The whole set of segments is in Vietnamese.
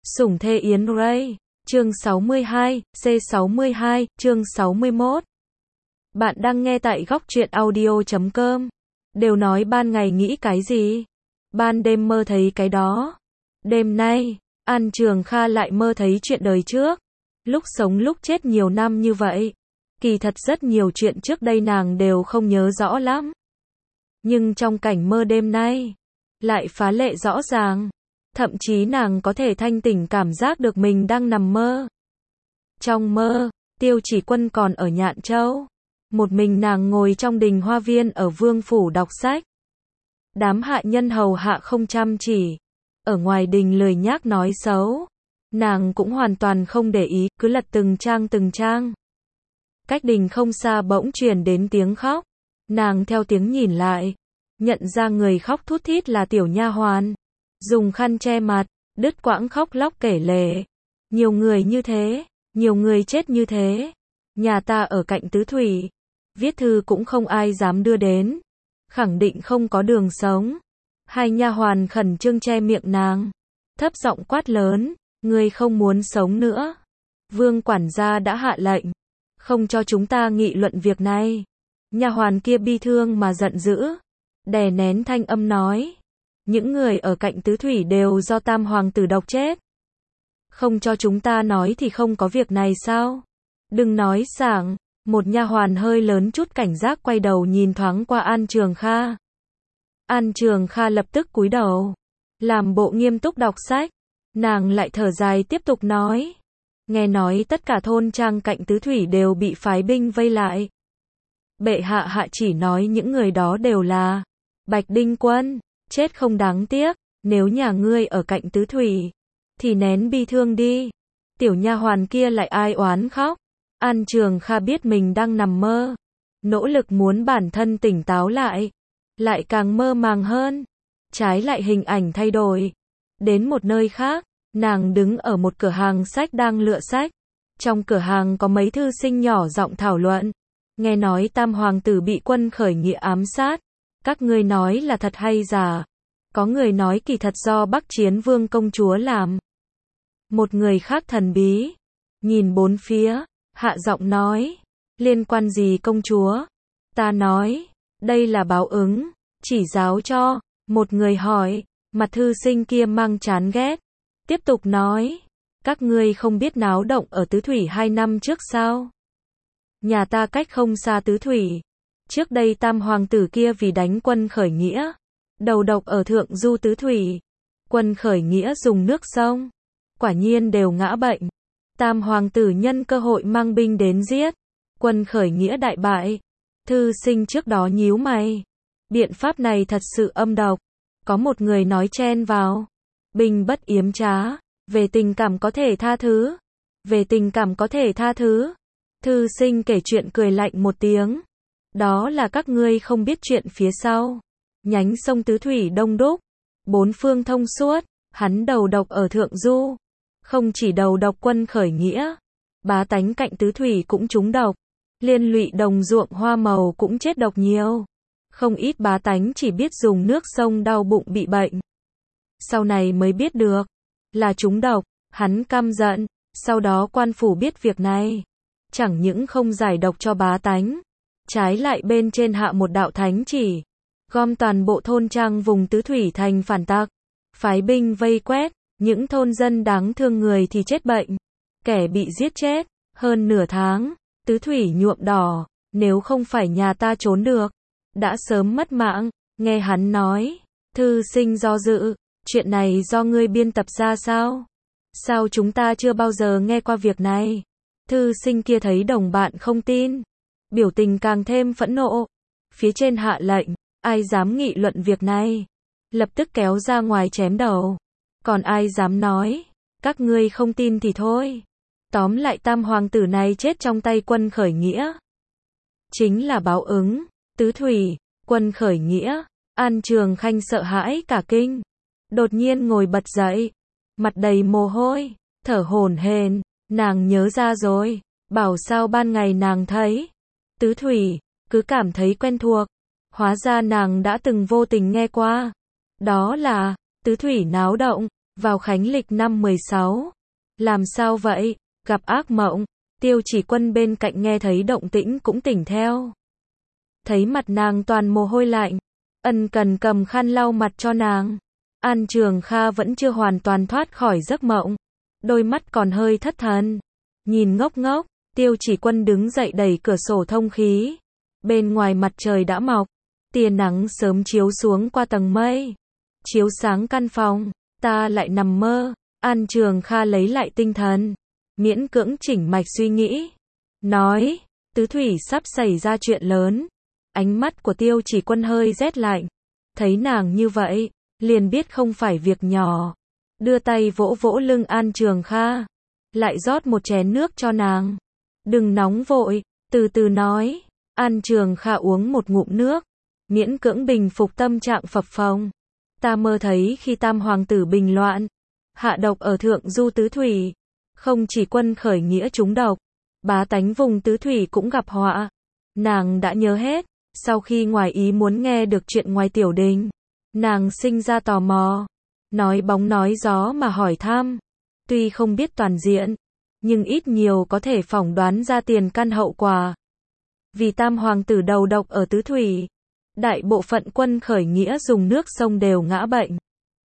Sủng thê Yến Ray, chương 62, C62, chương 61. Bạn đang nghe tại góc truyện audio.com. Đều nói ban ngày nghĩ cái gì, ban đêm mơ thấy cái đó. Đêm nay, An Trường Kha lại mơ thấy chuyện đời trước. Lúc sống lúc chết nhiều năm như vậy. Kỳ thật rất nhiều chuyện trước đây nàng đều không nhớ rõ lắm. Nhưng trong cảnh mơ đêm nay, lại phá lệ rõ ràng. Thậm chí nàng có thể thanh tỉnh cảm giác được mình đang nằm mơ. Trong mơ, Tiêu Chỉ Quân còn ở Nhạn Châu. Một mình nàng ngồi trong đình hoa viên ở Vương Phủ đọc sách. Đám hạ nhân hầu hạ không chăm chỉ. Ở ngoài đình lười nhác nói xấu. Nàng cũng hoàn toàn không để ý, cứ lật từng trang. Cách đình không xa bỗng truyền đến tiếng khóc. Nàng theo tiếng nhìn lại. Nhận ra người khóc thút thít là tiểu nha hoàn. Dùng khăn che mặt, đứt quãng khóc lóc kể lể. Nhiều người như thế, nhiều người chết như thế. Nhà ta ở cạnh tứ thủy. Viết thư cũng không ai dám đưa đến. Khẳng định không có đường sống. Hai nha hoàn khẩn trương che miệng nàng. Thấp giọng quát lớn, ngươi không muốn sống nữa. Vương quản gia đã hạ lệnh. Không cho chúng ta nghị luận việc này. Nha hoàn kia bi thương mà giận dữ. Đè nén thanh âm nói. Những người ở cạnh tứ thủy đều do tam hoàng tử độc chết. Không cho chúng ta nói thì không có việc này sao? Đừng nói sảng. Một nha hoàn hơi lớn chút cảnh giác quay đầu nhìn thoáng qua An Trường Kha. An Trường Kha lập tức cúi đầu. Làm bộ nghiêm túc đọc sách. Nàng lại thở dài tiếp tục nói. Nghe nói tất cả thôn trang cạnh tứ thủy đều bị phái binh vây lại. Bệ hạ chỉ nói những người đó đều là Bạch Đinh Quân. Chết không đáng tiếc, nếu nhà ngươi ở cạnh tứ thủy, thì nén bi thương đi. Tiểu nha hoàn kia lại ai oán khóc. An Trường Kha biết mình đang nằm mơ. Nỗ lực muốn bản thân tỉnh táo lại càng mơ màng hơn. Trái lại hình ảnh thay đổi. Đến một nơi khác, nàng đứng ở một cửa hàng sách đang lựa sách. Trong cửa hàng có mấy thư sinh nhỏ giọng thảo luận. Nghe nói tam hoàng tử bị quân khởi nghĩa ám sát. Các ngươi nói là thật hay giả? Có người nói kỳ thật do Bắc Chiến Vương công chúa làm. Một người khác thần bí. Nhìn bốn phía, hạ giọng nói. Liên quan gì công chúa? Ta nói, đây là báo ứng. Chỉ giáo cho. Một người hỏi, mặt thư sinh kia mang chán ghét. Tiếp tục nói. Các ngươi không biết náo động ở tứ thủy 2 năm trước sao? Nhà ta cách không xa tứ thủy. Trước đây tam hoàng tử kia vì đánh quân khởi nghĩa, đầu độc ở thượng du tứ thủy. Quân khởi nghĩa dùng nước sông, quả nhiên đều ngã bệnh. Tam hoàng tử nhân cơ hội mang binh đến giết. Quân khởi nghĩa đại bại. Thư sinh trước đó nhíu mày. Biện pháp này thật sự âm độc. Có một người nói chen vào. Binh bất yếm trá. Về tình cảm có thể tha thứ. Về tình cảm có thể tha thứ. Thư sinh kể chuyện cười lạnh một tiếng. Đó là các ngươi không biết chuyện phía sau. Nhánh sông tứ thủy đông đúc. Bốn phương thông suốt. Hắn đầu độc ở thượng du. Không chỉ đầu độc quân khởi nghĩa. Bá tánh cạnh tứ thủy cũng trúng độc. Liên lụy đồng ruộng hoa màu cũng chết độc nhiều. Không ít bá tánh chỉ biết dùng nước sông đau bụng bị bệnh. Sau này mới biết được. Là trúng độc. Hắn căm giận. Sau đó quan phủ biết việc này. Chẳng những không giải độc cho bá tánh. Trái lại bên trên hạ một đạo thánh chỉ. Gom toàn bộ thôn trang vùng tứ thủy thành phản tặc. Phái binh vây quét. Những thôn dân đáng thương người thì chết bệnh. Kẻ bị giết chết. Hơn nửa tháng. Tứ thủy nhuộm đỏ. Nếu không phải nhà ta trốn được. Đã sớm mất mạng. Nghe hắn nói. Thư sinh do dự. Chuyện này do ngươi biên tập ra sao? Sao chúng ta chưa bao giờ nghe qua việc này? Thư sinh kia thấy đồng bạn không tin. Biểu tình càng thêm phẫn nộ. Phía trên hạ lệnh. Ai dám nghị luận việc này? Lập tức kéo ra ngoài chém đầu. Còn ai dám nói? Các ngươi không tin thì thôi. Tóm lại tam hoàng tử này chết trong tay quân khởi nghĩa. Chính là báo ứng. Tứ thủy, quân khởi nghĩa. An Trường Khanh sợ hãi cả kinh. Đột nhiên ngồi bật dậy. Mặt đầy mồ hôi. Thở hổn hển. Nàng nhớ ra rồi. Bảo sao ban ngày nàng thấy tứ thủy, cứ cảm thấy quen thuộc. Hóa ra nàng đã từng vô tình nghe qua. Đó là tứ thủy náo động. Vào khánh lịch năm 16. Làm sao vậy? Gặp ác mộng. Tiêu Chỉ Quân bên cạnh nghe thấy động tĩnh cũng tỉnh theo. Thấy mặt nàng toàn mồ hôi lạnh, ân cần cầm khăn lau mặt cho nàng. An Trường Kha vẫn chưa hoàn toàn thoát khỏi giấc mộng, đôi mắt còn hơi thất thần, nhìn ngốc ngốc. Tiêu Chỉ Quân đứng dậy đẩy cửa sổ thông khí. Bên ngoài mặt trời đã mọc, tia nắng sớm chiếu xuống qua tầng mây, chiếu sáng căn phòng. Ta lại nằm mơ. An Trường Kha lấy lại tinh thần, miễn cưỡng chỉnh mạch suy nghĩ, nói, Tứ Thủy sắp xảy ra chuyện lớn. Ánh mắt của Tiêu Chỉ Quân hơi rét lạnh, thấy nàng như vậy, liền biết không phải việc nhỏ. Đưa tay vỗ vỗ lưng An Trường Kha, lại rót một chén nước cho nàng. Đừng nóng vội, từ từ nói. An Trường Kha uống một ngụm nước, miễn cưỡng bình phục tâm trạng phập phồng. Ta mơ thấy khi Tam Hoàng tử bình loạn, hạ độc ở Thượng Du Tứ Thủy, không chỉ quân khởi nghĩa trúng độc, bá tánh vùng Tứ Thủy cũng gặp họa. Nàng đã nhớ hết. Sau khi ngoài ý muốn nghe được chuyện ngoài tiểu đình, nàng sinh ra tò mò, nói bóng nói gió mà hỏi thăm. Tuy không biết toàn diện, nhưng ít nhiều có thể phỏng đoán ra tiền căn hậu quả. Vì Tam Hoàng tử đầu độc ở Tứ Thủy, đại bộ phận quân khởi nghĩa dùng nước sông đều ngã bệnh.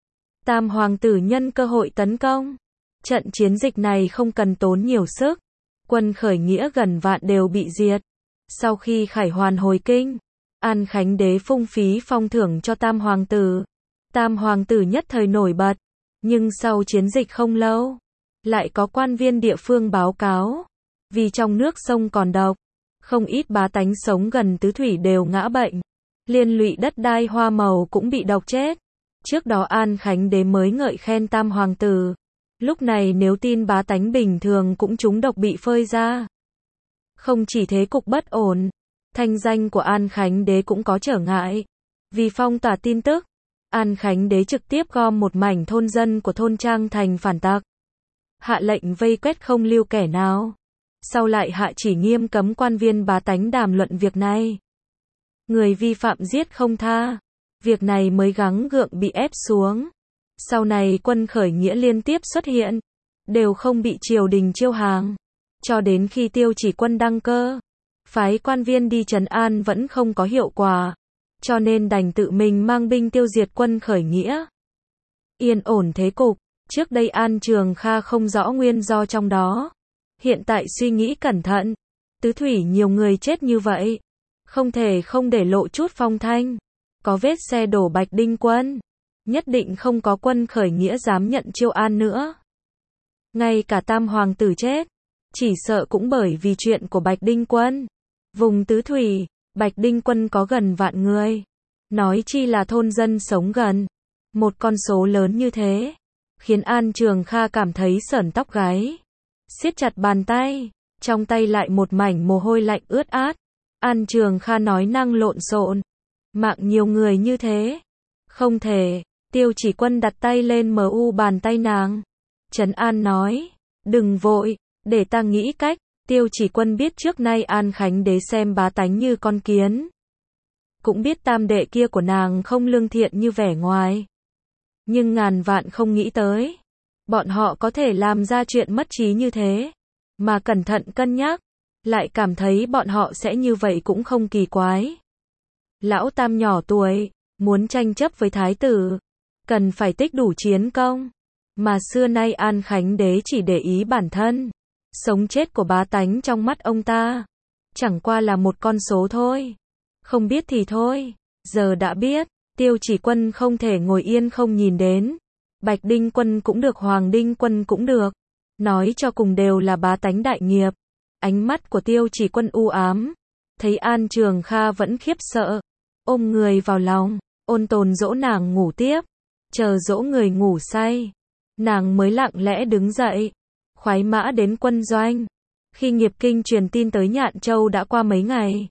Tam Hoàng tử nhân cơ hội tấn công. Trận chiến dịch này không cần tốn nhiều sức, quân khởi nghĩa gần vạn đều bị diệt. Sau khi khải hoàn hồi kinh, An Khánh đế phung phí phong thưởng cho Tam Hoàng tử. Tam Hoàng tử nhất thời nổi bật, nhưng sau chiến dịch không lâu, lại có quan viên địa phương báo cáo, vì trong nước sông còn độc, không ít bá tánh sống gần Tứ Thủy đều ngã bệnh, liên lụy đất đai hoa màu cũng bị độc chết. Trước đó An Khánh đế mới ngợi khen Tam Hoàng tử, lúc này nếu tin bá tánh bình thường cũng trúng độc bị phơi ra. Không chỉ thế cục bất ổn, thanh danh của An Khánh đế cũng có trở ngại. Vì phong tỏa tin tức, An Khánh đế trực tiếp gom một mảnh thôn dân của thôn Trang thành phản tặc, hạ lệnh vây quét không lưu kẻ nào. Sau lại hạ chỉ nghiêm cấm quan viên bá tánh đàm luận việc này. Người vi phạm giết không tha. Việc này mới gắng gượng bị ép xuống. Sau này quân khởi nghĩa liên tiếp xuất hiện, đều không bị triều đình chiêu hàng. Cho đến khi Tiêu Chỉ Quân đăng cơ, phái quan viên đi trấn an vẫn không có hiệu quả, cho nên đành tự mình mang binh tiêu diệt quân khởi nghĩa. Yên ổn thế cục. Trước đây An Trường Kha không rõ nguyên do trong đó. Hiện tại suy nghĩ cẩn thận, Tứ Thủy nhiều người chết như vậy, không thể không để lộ chút phong thanh. Có vết xe đổ Bạch Đinh Quân, nhất định không có quân khởi nghĩa dám nhận chiêu an nữa. Ngay cả Tam Hoàng tử chết, chỉ sợ cũng bởi vì chuyện của Bạch Đinh Quân. Vùng Tứ Thủy, Bạch Đinh Quân có gần vạn người, nói chi là thôn dân sống gần. Một con số lớn như thế, khiến An Trường Kha cảm thấy sởn tóc gáy, siết chặt bàn tay, trong tay lại một mảnh mồ hôi lạnh ướt át. An Trường Kha nói năng lộn xộn, mạng nhiều người như thế, không thể. Tiêu Chỉ Quân đặt tay lên bàn tay nàng, trấn an nói, đừng vội, để ta nghĩ cách. Tiêu Chỉ Quân biết trước nay An Khánh đế xem bá tánh như con kiến, cũng biết tam đệ kia của nàng không lương thiện như vẻ ngoài, nhưng ngàn vạn không nghĩ tới, bọn họ có thể làm ra chuyện mất trí như thế. Mà cẩn thận cân nhắc, lại cảm thấy bọn họ sẽ như vậy cũng không kỳ quái. Lão Tam nhỏ tuổi, muốn tranh chấp với thái tử, cần phải tích đủ chiến công. Mà xưa nay An Khánh đế chỉ để ý bản thân, sống chết của bá tánh trong mắt ông ta chẳng qua là một con số thôi. Không biết thì thôi, giờ đã biết. Tiêu Chỉ Quân không thể ngồi yên không nhìn đến. Bạch Đinh Quân cũng được, Hoàng Đinh Quân cũng được, nói cho cùng đều là bá tánh đại nghiệp. Ánh mắt của Tiêu Chỉ Quân u ám, thấy An Trường Kha vẫn khiếp sợ, ôm người vào lòng, ôn tồn dỗ nàng ngủ tiếp. Chờ dỗ người ngủ say, nàng mới lặng lẽ đứng dậy, khoái mã đến quân doanh. Khi Nghiệp Kinh truyền tin tới Nhạn Châu đã qua mấy ngày.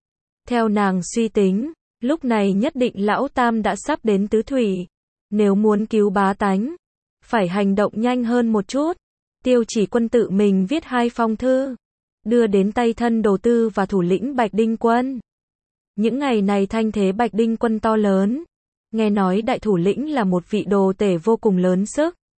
Theo nàng suy tính, lúc này nhất định Lão Tam đã sắp đến Tứ Thủy. Nếu muốn cứu bá tánh, phải hành động nhanh hơn một chút. Tiêu Chỉ Quân tự mình viết 2 phong thư, đưa đến tay thân đồ tư và thủ lĩnh Bạch Đinh Quân. Những ngày này thanh thế Bạch Đinh Quân to lớn, nghe nói đại thủ lĩnh là một vị đồ tể vô cùng lớn sức,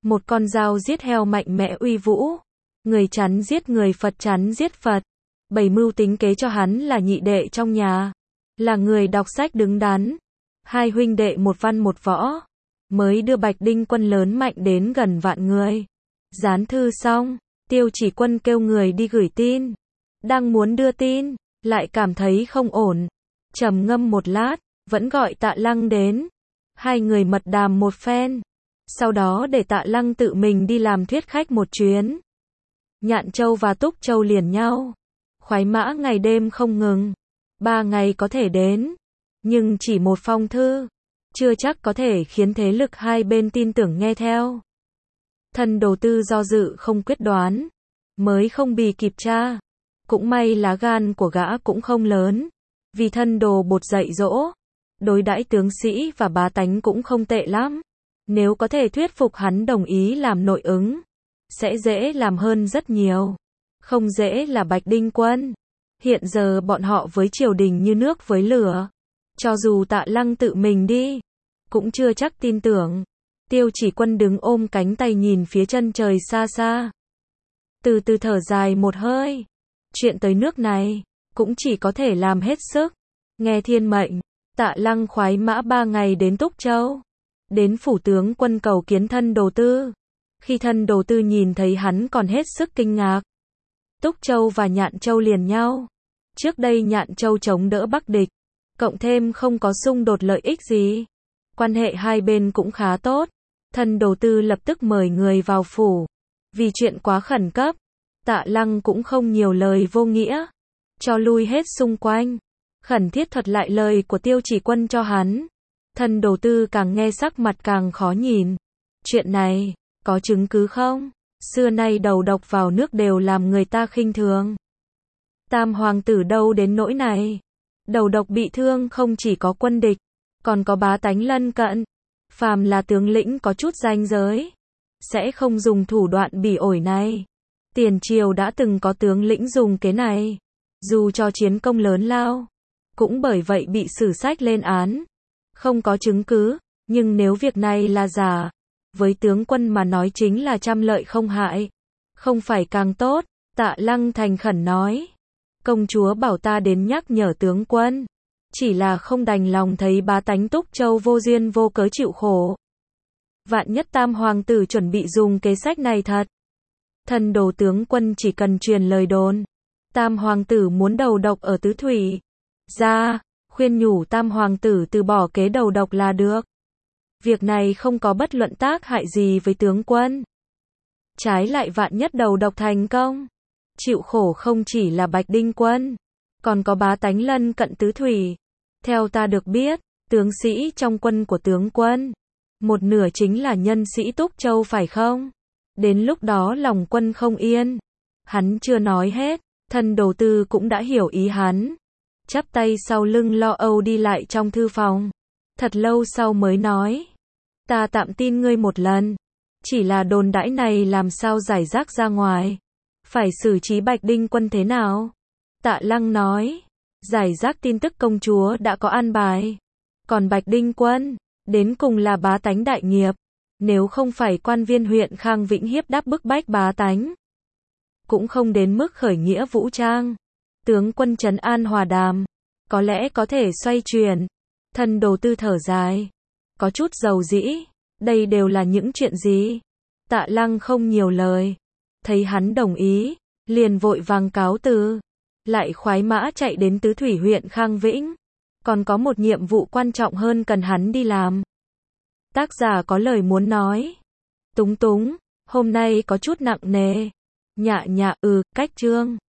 Một con dao giết heo mạnh mẽ uy vũ. Người chắn giết người, Phật chắn giết Phật. Bày mưu tính kế cho hắn là nhị đệ trong nhà. Là người đọc sách đứng đắn. Hai huynh đệ một văn một võ. Mới đưa Bạch Đinh Quân lớn mạnh đến gần vạn người. Dán thư xong, Tiêu Chỉ Quân kêu người đi gửi tin. Đang muốn đưa tin, lại cảm thấy không ổn. Trầm ngâm một lát, vẫn gọi Tạ Lăng đến. Hai người mật đàm một phen. Sau đó để Tạ Lăng tự mình đi làm thuyết khách một chuyến. Nhạn Châu và Túc Châu liền nhau. Khoái mã ngày đêm không ngừng. 3 ngày có thể đến. Nhưng chỉ một phong thư, chưa chắc có thể khiến thế lực hai bên tin tưởng nghe theo. Thân Đồ Tư do dự không quyết đoán. Mới không bì kịp tra. Cũng may lá gan của gã cũng không lớn. Vì Thân Đồ Bột dạy dỗ. Đối đãi tướng sĩ và bá tánh cũng không tệ lắm. Nếu có thể thuyết phục hắn đồng ý làm nội ứng, sẽ dễ làm hơn rất nhiều. Không dễ là Bạch Đinh Quân. Hiện giờ bọn họ với triều đình như nước với lửa. Cho dù Tạ Lăng tự mình đi, cũng chưa chắc tin tưởng. Tiêu Chỉ Quân đứng ôm cánh tay nhìn phía chân trời xa xa. Từ từ thở dài một hơi. Chuyện tới nước này, cũng chỉ có thể làm hết sức. Nghe thiên mệnh, Tạ Lăng khoái mã 3 ngày đến Túc Châu. Đến phủ tướng quân cầu kiến Thân Đồ Tư. Khi Thân Đồ Tư nhìn thấy hắn còn hết sức kinh ngạc. Túc Châu và Nhạn Châu liền nhau. Trước đây Nhạn Châu chống đỡ Bắc địch, cộng thêm không có xung đột lợi ích gì. Quan hệ hai bên cũng khá tốt. Thân Đồ Tư lập tức mời người vào phủ. Vì chuyện quá khẩn cấp, Tạ Lăng cũng không nhiều lời vô nghĩa. Cho lui hết xung quanh. Khẩn thiết thuật lại lời của Tiêu Chỉ Quân cho hắn. Thân Đồ Tư càng nghe sắc mặt càng khó nhìn. Chuyện này, có chứng cứ không? Xưa nay đầu độc vào nước đều làm người ta khinh thường. Tam hoàng tử đâu đến nỗi này. Đầu độc bị thương không chỉ có quân địch, còn có bá tánh lân cận. Phàm là tướng lĩnh có chút danh giới, sẽ không dùng thủ đoạn bỉ ổi này. Tiền triều đã từng có tướng lĩnh dùng cái này. Dù cho chiến công lớn lao, cũng bởi vậy bị xử sách lên án. Không có chứng cứ, nhưng nếu việc này là giả, với tướng quân mà nói chính là trăm lợi không hại. Không phải càng tốt, Tạ Lăng thành khẩn nói. Công chúa bảo ta đến nhắc nhở tướng quân. Chỉ là không đành lòng thấy bá tánh Túc Châu vô duyên vô cớ chịu khổ. Vạn nhất Tam hoàng tử chuẩn bị dùng kế sách này thật. Thân Đồ tướng quân chỉ cần truyền lời đồn. Tam hoàng tử muốn đầu độc ở Tứ Thủy. Ra, khuyên nhủ Tam hoàng tử từ bỏ kế đầu độc là được. Việc này không có bất luận tác hại gì với tướng quân. Trái lại vạn nhất đầu độc thành công, chịu khổ không chỉ là Bạch Đinh Quân, còn có bá tánh lân cận Tứ Thủy. Theo ta được biết, tướng sĩ trong quân của tướng quân, một nửa chính là nhân sĩ Túc Châu phải không? Đến lúc đó lòng quân không yên. Hắn chưa nói hết, Thân Đồ Tư cũng đã hiểu ý hắn. Chắp tay sau lưng lo âu đi lại trong thư phòng. Thật lâu sau mới nói. Ta tạm tin ngươi một lần. Chỉ là đồn đãi này làm sao giải rác ra ngoài. Phải xử trí Bạch Đinh Quân thế nào? Tạ Lăng nói. Giải rác tin tức công chúa đã có an bài. Còn Bạch Đinh Quân, đến cùng là bá tánh đại nghiệp. Nếu không phải quan viên huyện Khang Vĩnh hiếp đáp bức bách bá tánh, cũng không đến mức khởi nghĩa vũ trang. Tướng quân trấn an hòa đàm, có lẽ có thể xoay chuyển. Thân Đồ Tư thở dài, có chút dầu dĩ. Đây đều là những chuyện gì? Tạ Lăng không nhiều lời. Thấy hắn đồng ý, liền vội vàng cáo từ. Lại khoái mã chạy đến Tứ Thủy huyện Khang Vĩnh. Còn có một nhiệm vụ quan trọng hơn cần hắn đi làm. Tác giả có lời muốn nói. Túng túng, hôm nay có chút nặng nề. Nhạ nhạ, cách chương.